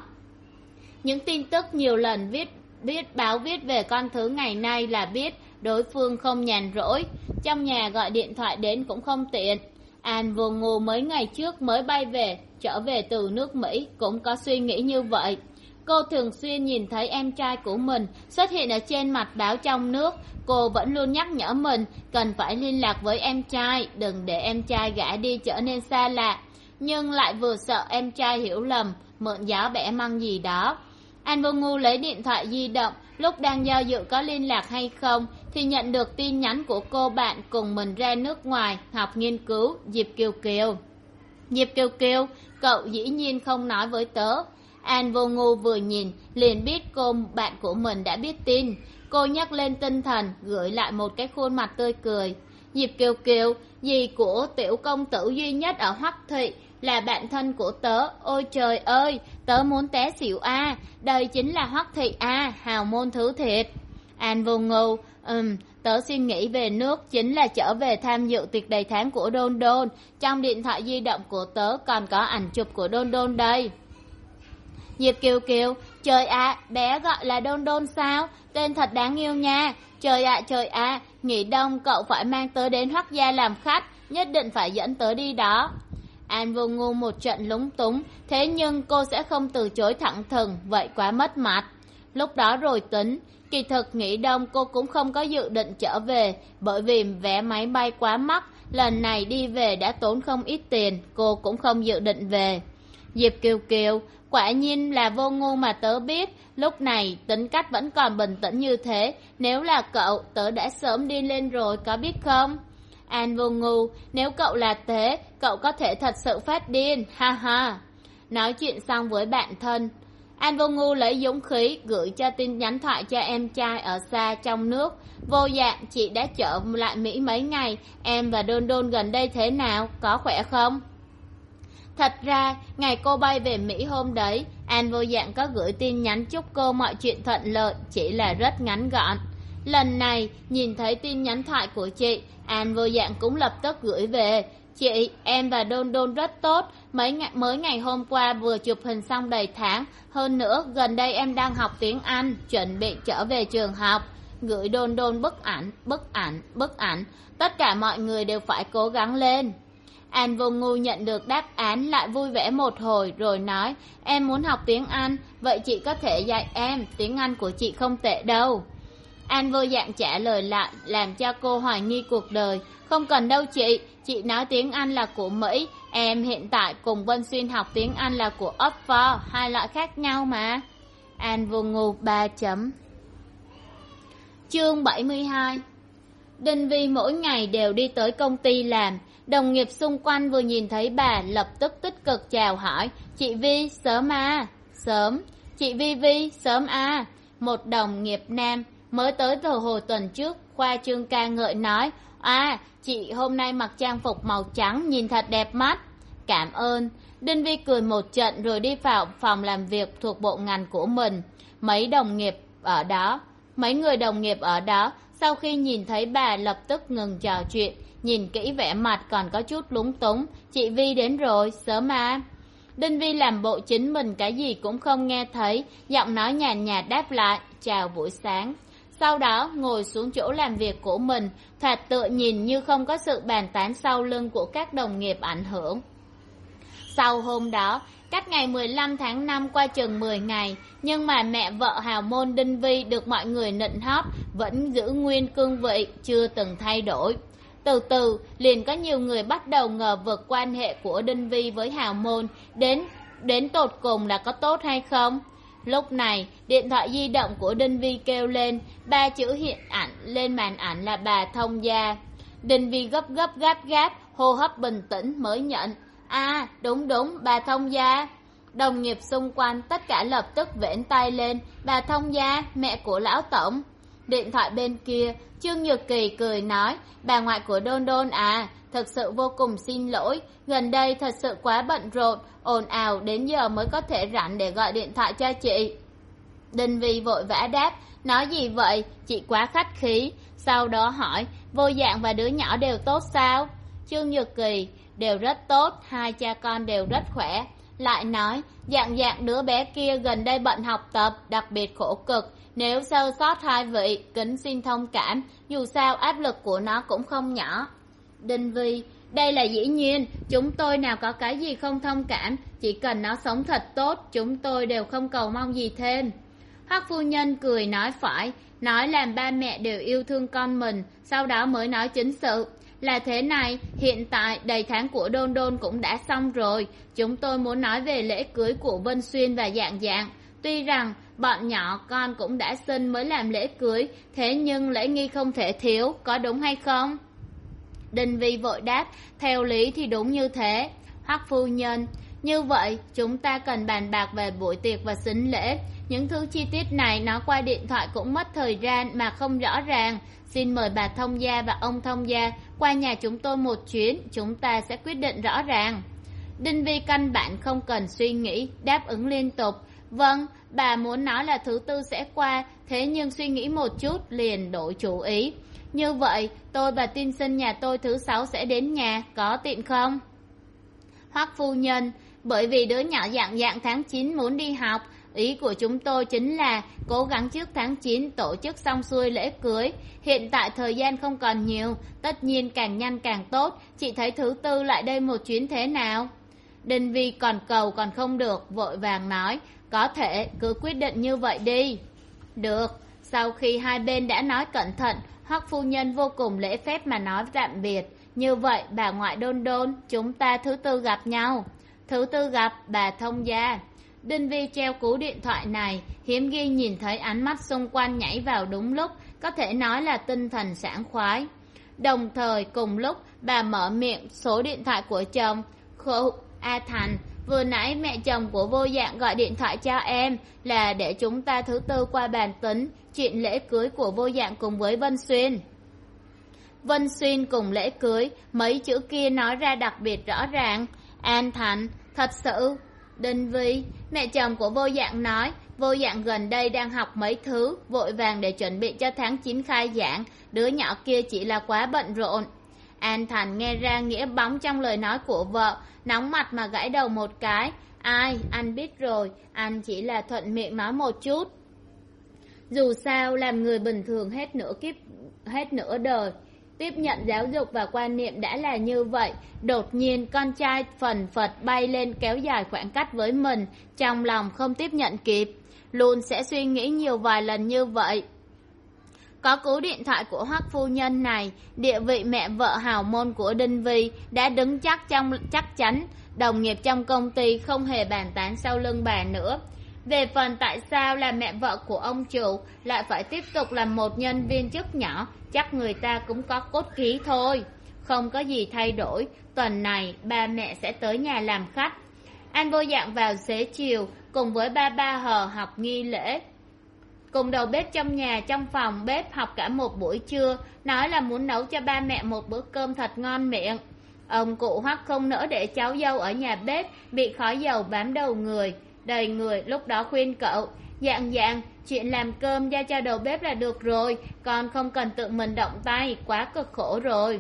S1: Những tin tức nhiều lần viết biết báo viết về con thứ ngày nay là biết đối phương không nhàn rỗi, trong nhà gọi điện thoại đến cũng không tiện. An Vô Ngô mấy ngày trước mới bay về, trở về từ nước Mỹ cũng có suy nghĩ như vậy. Cô thường xuyên nhìn thấy em trai của mình xuất hiện ở trên mặt báo trong nước, cô vẫn luôn nhắc nhở mình cần phải liên lạc với em trai, đừng để em trai gã đi trở nên xa lạ, nhưng lại vừa sợ em trai hiểu lầm, mượn gió bẻ măng gì đó. An Vô Ngu lấy điện thoại di động, lúc đang do dự có liên lạc hay không thì nhận được tin nhắn của cô bạn cùng mình ra nước ngoài học nghiên cứu, Diệp Kiều Kiều. Diệp Kiều Kiều, cậu dĩ nhiên không nói với tớ. An Vô Ngu vừa nhìn liền biết cô bạn của mình đã biết tin. Cô nhắc lên tinh thần, gửi lại một cái khuôn mặt tươi cười. Diệp Kiều Kiều, dì của tiểu công tử duy nhất ở Hoắc Thị, là bạn thân của tớ. Ôi trời ơi, tớ muốn té xỉu a. Đây chính là Hoắc Thị a, hào môn thứ thiệt. An Vô Ngu, ừm, tớ suy nghĩ về nước chính là trở về tham dự tiệc đầy tháng của Đôn Đôn. Trong điện thoại di động của tớ còn có ảnh chụp của Đôn Đôn đây. Diệp Kiều Kiều, trời ạ, à, bé gọi là Đôn Đôn sao? Tên thật đáng yêu nha. Trời ạ, à, trời ạ, à, nghỉ đông cậu phải mang tớ đến Hoắc gia làm khách, nhất định phải dẫn tớ đi đó. An Vô Ngu một trận lúng túng, thế nhưng cô sẽ không từ chối thẳng thừng, vậy quá mất mặt. Lúc đó rồi tính, kỳ thực nghỉ đông cô cũng không có dự định trở về, bởi vì vé máy bay quá mắc, lần này đi về đã tốn không ít tiền, cô cũng không dự định về. Diệp Kiều Kiều, quả nhiên là Vô Ngu mà tớ biết, lúc này tính cách vẫn còn bình tĩnh như thế, nếu là cậu, tớ đã sớm đi lên rồi, có biết không? An Vô Ngu, nếu cậu là thế, cậu có thể thật sự phát điên, ha ha. Nói chuyện xong với bạn thân, An Vô Ngu lấy dũng khí gửi cho tin nhắn thoại cho em trai ở xa trong nước. Vô Dạng, chị đã trở lại Mỹ mấy ngày, em và Đôn Đôn gần đây thế nào, có khỏe không? Thật ra, ngày cô bay về Mỹ hôm đấy, An Vô Dạng có gửi tin nhắn chúc cô mọi chuyện thuận lợi, chỉ là rất ngắn gọn. Lần này, nhìn thấy tin nhắn thoại của chị, An Vô Dạng cũng lập tức gửi về. Chị, em và Đôn Đôn rất tốt, mấy ngày, mới ngày hôm qua vừa chụp hình xong đầy tháng. Hơn nữa, gần đây em đang học tiếng Anh, chuẩn bị trở về trường học. Gửi Đôn Đôn bức ảnh, bức ảnh, bức ảnh. Tất cả mọi người đều phải cố gắng lên. An Vô Ngu nhận được đáp án lại vui vẻ một hồi rồi nói, em muốn học tiếng Anh, vậy chị có thể dạy em, tiếng Anh của chị không tệ đâu. An Vô Dạng trả lời lại làm cho cô hoài nghi cuộc đời. Không cần đâu chị, chị nói tiếng Anh là của Mỹ, em hiện tại cùng Vân Xuyên học tiếng Anh là của Oxford, hai loại khác nhau mà. An Vô Ngu ba chấm. Chương bảy mươi hai. Đinh Vi mỗi ngày đều đi tới công ty làm. Đồng nghiệp xung quanh vừa nhìn thấy bà lập tức tích cực chào hỏi. Chị Vi, sớm à? Sớm. Chị Vi Vi, sớm à? Một đồng nghiệp nam mới tới từ hồi tuần trước, khoa trương ca ngợi nói, à, chị hôm nay mặc trang phục màu trắng, nhìn thật đẹp mắt. Cảm ơn. Đinh Vi cười một trận rồi đi vào phòng làm việc thuộc bộ ngành của mình. Mấy đồng nghiệp ở đó, mấy người đồng nghiệp ở đó, sau khi nhìn thấy bà lập tức ngừng trò chuyện, nhìn kỹ vẻ mặt còn có chút lúng túng. Chị Vi đến rồi, sớm à? Đinh Vi làm bộ chính mình cái gì cũng không nghe thấy, giọng nói nhàn nhạt đáp lại, chào buổi sáng. Sau đó ngồi xuống chỗ làm việc của mình, thoạt tựa nhìn như không có sự bàn tán sau lưng của các đồng nghiệp ảnh hưởng. Sau hôm đó, cách ngày mười lăm tháng năm qua chừng mười ngày, nhưng mà mẹ vợ hào môn Đinh Vi được mọi người nịnh hót, vẫn giữ nguyên cương vị, chưa từng thay đổi. Từ từ, liền có nhiều người bắt đầu ngờ vực quan hệ của Đinh Vi với hào môn, đến, đến tột cùng là có tốt hay không. Lúc này, điện thoại di động của Đinh Vi kêu lên, ba chữ hiện ảnh lên màn ảnh là bà Thông Gia. Đinh Vi gấp gấp gáp gáp, hô hấp bình tĩnh mới nhận. À, đúng đúng, bà Thông Gia. Đồng nghiệp xung quanh tất cả lập tức vểnh tay lên, bà Thông Gia, mẹ của lão tổng. Điện thoại bên kia, Trương Nhược Kỳ cười nói, bà ngoại của Đôn Đôn à, thật sự vô cùng xin lỗi, gần đây thật sự quá bận rộn, ồn ào đến giờ mới có thể rảnh để gọi điện thoại cho chị. Đinh Vi vội vã đáp, nói gì vậy, chị quá khách khí. Sau đó hỏi, Vô Dạng và đứa nhỏ đều tốt sao? Trương Nhược Kỳ, đều rất tốt, hai cha con đều rất khỏe. Lại nói, Dạng Dạng đứa bé kia gần đây bận học tập, đặc biệt khổ cực. Nếu sơ sót hai vị, kính xin thông cảm, dù sao áp lực của nó cũng không nhỏ. Đinh Vi, đây là dĩ nhiên, chúng tôi nào có cái gì không thông cảm, chỉ cần nó sống thật tốt, chúng tôi đều không cầu mong gì thêm. Hoắc phu nhân cười nói phải, nói làm ba mẹ đều yêu thương con mình, sau đó mới nói chính sự. Là thế này, hiện tại đầy tháng của Đôn Đôn cũng đã xong rồi, chúng tôi muốn nói về lễ cưới của Vân Xuyên và Dạng Dạng. Tuy rằng bọn nhỏ con cũng đã sinh mới làm lễ cưới, thế nhưng lễ nghi không thể thiếu, có đúng hay không? Đinh Vi vội đáp, theo lý thì đúng như thế. Hoắc phu nhân, như vậy chúng ta cần bàn bạc về buổi tiệc và sính lễ. Những thứ chi tiết này nói qua điện thoại cũng mất thời gian mà không rõ ràng. Xin mời bà Thông Gia và ông Thông Gia qua nhà chúng tôi một chuyến, chúng ta sẽ quyết định rõ ràng. Đinh Vi căn bản không cần suy nghĩ, đáp ứng liên tục. Vâng, bà muốn nói là thứ tư sẽ qua, thế nhưng suy nghĩ một chút liền đổi chủ ý. Như vậy, tôi và tiên sinh nhà tôi thứ sáu sẽ đến nhà, có tiện không? Hoắc phu nhân, bởi vì đứa nhỏ Dạng Dạng tháng chín muốn đi học, ý của chúng tôi chính là cố gắng trước tháng chín tổ chức xong xuôi lễ cưới. Hiện tại thời gian không còn nhiều, tất nhiên càng nhanh càng tốt, chị thấy thứ tư lại đây một chuyến thế nào? Đinh Vi còn cầu còn không được, vội vàng nói, có thể, cứ quyết định như vậy đi. Được, sau khi hai bên đã nói cẩn thận, Hoắc phu nhân vô cùng lễ phép mà nói tạm biệt. Như vậy, bà ngoại Đôn Đôn, chúng ta thứ tư gặp nhau. Thứ tư gặp bà Thông Gia. Đinh Vi treo cú điện thoại này, hiếm ghi nhìn thấy ánh mắt xung quanh nhảy vào đúng lúc, có thể nói là tinh thần sảng khoái. Đồng thời cùng lúc, bà mở miệng số điện thoại của chồng, Khụ, A Thành, vừa nãy mẹ chồng của Vô Dạng gọi điện thoại cho em là để chúng ta thứ tư qua bàn tính chuyện lễ cưới của Vô Dạng cùng với Vân Xuyên. Vân Xuyên cùng lễ cưới, mấy chữ kia nói ra đặc biệt rõ ràng. An Thành, thật sự. Đinh Vi, mẹ chồng của Vô Dạng nói, Vô Dạng gần đây đang học mấy thứ, vội vàng để chuẩn bị cho tháng chín khai giảng, đứa nhỏ kia chỉ là quá bận rộn. An Thành nghe ra nghĩa bóng trong lời nói của vợ, nóng mặt mà gãi đầu một cái. Ai, anh biết rồi, anh chỉ là thuận miệng nói một chút. Dù sao, làm người bình thường hết nửa kiếp, hết nửa đời. Tiếp nhận giáo dục và quan niệm đã là như vậy, đột nhiên con trai phần phật bay lên kéo dài khoảng cách với mình, trong lòng không tiếp nhận kịp, luôn sẽ suy nghĩ nhiều vài lần như vậy. Có cú điện thoại của Hoắc phu nhân này, địa vị mẹ vợ hào môn của Đinh Vi đã đứng chắc trong chắc chắn, đồng nghiệp trong công ty không hề bàn tán sau lưng bà nữa. Về phần tại sao là mẹ vợ của ông chủ lại phải tiếp tục làm một nhân viên chức nhỏ, chắc người ta cũng có cốt khí thôi. Không có gì thay đổi, tuần này ba mẹ sẽ tới nhà làm khách. Anh Vô Dạng vào xế chiều cùng với ba ba Hờ học nghi lễ. Cùng đầu bếp trong nhà trong phòng bếp học cả một buổi trưa, nói là muốn nấu cho ba mẹ một bữa cơm thật ngon miệng. Ông cụ Hoắc không nỡ để cháu dâu ở nhà bếp bị khói dầu bám đầu người. Đầy người lúc đó khuyên cậu, Dạng Dạng, chuyện làm cơm giao cho đầu bếp là được rồi, con không cần tự mình động tay, quá cực khổ rồi.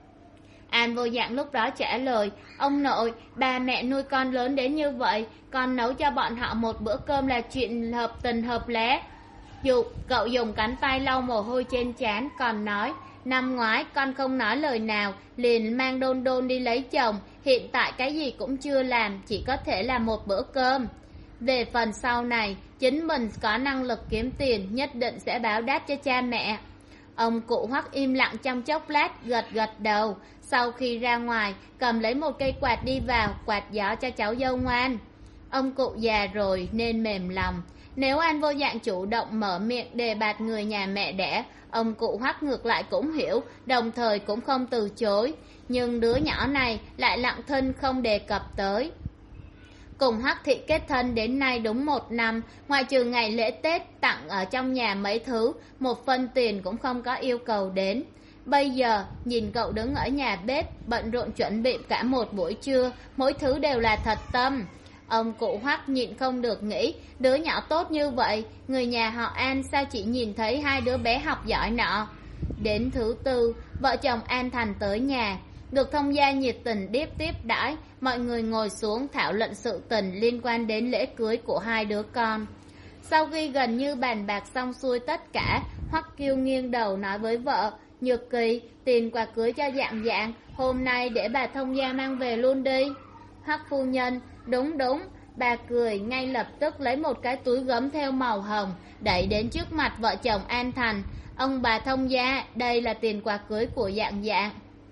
S1: An Vô Dạng lúc đó trả lời, ông nội, ba mẹ nuôi con lớn đến như vậy, con nấu cho bọn họ một bữa cơm là chuyện hợp tình hợp lẽ. Dù cậu dùng cánh tay lau mồ hôi trên trán, còn nói, năm ngoái con không nói lời nào, liền mang Đôn Đôn đi lấy chồng, hiện tại cái gì cũng chưa làm, chỉ có thể làm một bữa cơm. Về phần sau này, chính mình có năng lực kiếm tiền, nhất định sẽ báo đáp cho cha mẹ. Ông cụ Hoắc im lặng trong chốc lát, gật gật đầu. Sau khi ra ngoài, cầm lấy một cây quạt đi vào, quạt gió cho cháu dâu ngoan. Ông cụ già rồi nên mềm lòng. Nếu An Vô Dạng chủ động mở miệng đề bạt người nhà mẹ đẻ, ông cụ Hoắc ngược lại cũng hiểu, đồng thời cũng không từ chối. Nhưng đứa nhỏ này lại lặng thinh không đề cập tới. Cùng Hắc Thị kết thân đến nay đúng một năm, ngoại trừ ngày lễ Tết tặng ở trong nhà mấy thứ, một phân tiền cũng không có yêu cầu đến. Bây giờ, nhìn cậu đứng ở nhà bếp, bận rộn chuẩn bị cả một buổi trưa, mỗi thứ đều là thật tâm. Ông cụ Hoắc nhịn không được nghĩ, đứa nhỏ tốt như vậy, người nhà họ An sao chỉ nhìn thấy hai đứa bé học giỏi nọ. Đến thứ tư, vợ chồng An Thành tới nhà. Được thông gia nhiệt tình tiếp tiếp đãi, mọi người ngồi xuống thảo luận sự tình liên quan đến lễ cưới của hai đứa con. Sau khi gần như bàn bạc xong xuôi tất cả, Hoắc Kiêu nghiêng đầu nói với vợ, Nhược Kỳ, tiền quà cưới cho Dạng Dạng, hôm nay để bà thông gia mang về luôn đi. Hoắc phu nhân, đúng đúng, bà cười ngay lập tức lấy một cái túi gấm theo màu hồng, đẩy đến trước mặt vợ chồng An Thành. Ông bà thông gia, đây là tiền quà cưới của Dạng Dạng.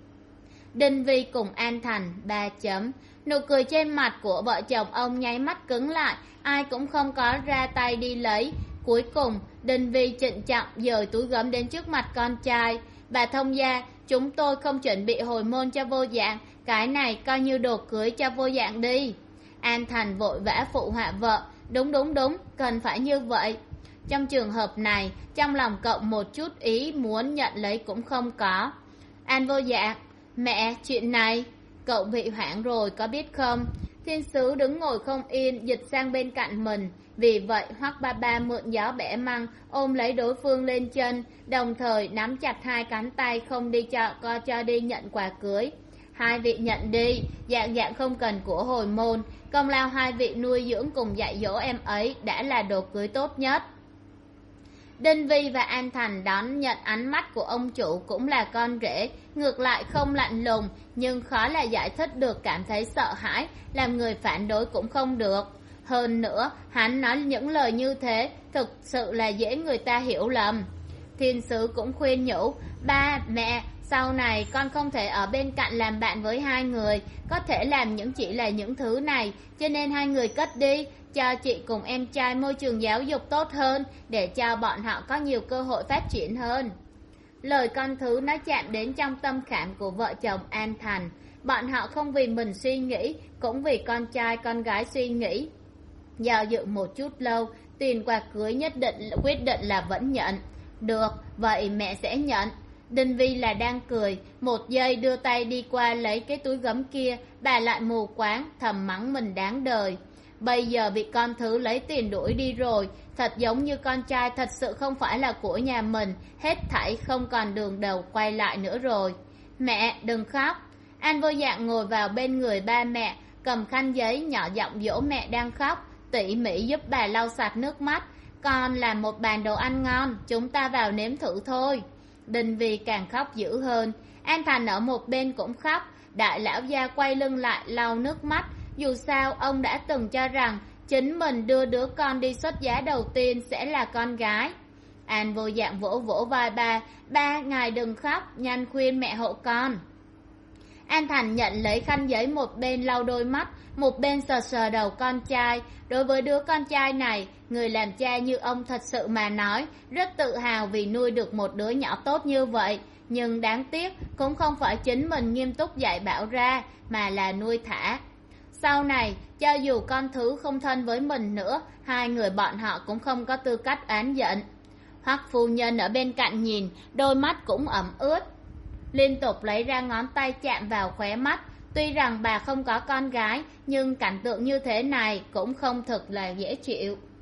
S1: Đinh Vi cùng An Thành, ba chấm. Nụ cười trên mặt của vợ chồng ông nháy mắt cứng lại, ai cũng không có ra tay đi lấy. Cuối cùng, Đinh Vi trịnh trọng dời túi gấm đến trước mặt con trai. Bà thông gia, chúng tôi không chuẩn bị hồi môn cho Vô Dạng, cái này coi như đồ cưới cho Vô Dạng đi. An Thành vội vã phụ họa vợ, đúng đúng đúng, cần phải như vậy. Trong trường hợp này, trong lòng cậu một chút ý muốn nhận lấy cũng không có. An Vô Dạng, mẹ, chuyện này, cậu bị hoảng rồi có biết không? Thiên sứ đứng ngồi không yên, dịch sang bên cạnh mình. Vì vậy, Hoắc ba ba mượn gió bẻ măng, ôm lấy đối phương lên chân, đồng thời nắm chặt hai cánh tay không đi cho, co cho đi nhận quà cưới. Hai vị nhận đi, Dạng Dạng không cần của hồi môn, công lao hai vị nuôi dưỡng cùng dạy dỗ em ấy đã là đồ cưới tốt nhất. Đinh Vi và An Thành đón nhận ánh mắt của ông chủ cũng là con rể, ngược lại không lạnh lùng, nhưng khó là giải thích được cảm thấy sợ hãi, làm người phản đối cũng không được. Hơn nữa, hắn nói những lời như thế, thực sự là dễ người ta hiểu lầm. Thiên sứ cũng khuyên nhủ, ba, mẹ, sau này con không thể ở bên cạnh làm bạn với hai người, có thể làm những chỉ là những thứ này, cho nên hai người cất đi, cho chị cùng em trai môi trường giáo dục tốt hơn, để cho bọn họ có nhiều cơ hội phát triển hơn. Lời con thứ nói chạm đến trong tâm khảm của vợ chồng An Thành. bọn họ không vì mình suy nghĩ, cũng vì con trai con gái suy nghĩ. Do dự một chút lâu, tiền quà cưới nhất định quyết định là vẫn nhận. Được, vậy mẹ sẽ nhận. Đinh Vi là đang cười, một giây đưa tay đi qua lấy cái túi gấm kia, bà lại mù quáng, thầm mắng mình đáng đời. Bây giờ bị con thứ lấy tiền đuổi đi rồi, thật giống như con trai thật sự không phải là của nhà mình, hết thảy không còn đường đầu quay lại nữa rồi. Mẹ, đừng khóc. An Vô Dạng ngồi vào bên người ba mẹ, cầm khăn giấy nhỏ giọng dỗ mẹ đang khóc, tỉ mỉ giúp bà lau sạch nước mắt. Con làm một bàn đồ ăn ngon, chúng ta vào nếm thử thôi. Đinh Vi càng khóc dữ hơn. An Thành ở một bên cũng khóc. Đại lão gia quay lưng lại lau nước mắt. Dù sao ông đã từng cho rằng chính mình đưa đứa con đi xuất giá đầu tiên sẽ là con gái. An Vô Dạng vỗ vỗ vai ba. Ba, ngài đừng khóc, nhanh khuyên mẹ hộ con. An Thành nhận lấy khăn giấy, một bên lau đôi mắt, một bên sờ sờ đầu con trai. Đối với đứa con trai này, người làm cha như ông thật sự mà nói rất tự hào vì nuôi được một đứa nhỏ tốt như vậy. Nhưng đáng tiếc cũng không phải chính mình nghiêm túc dạy bảo ra, mà là nuôi thả. Sau này, cho dù con thứ không thân với mình nữa, hai người bọn họ cũng không có tư cách oán giận. Hoắc phu nhân ở bên cạnh nhìn, đôi mắt cũng ẩm ướt, liên tục lấy ra ngón tay chạm vào khóe mắt. Tuy rằng bà không có con gái, nhưng cảnh tượng như thế này cũng không thực là dễ chịu.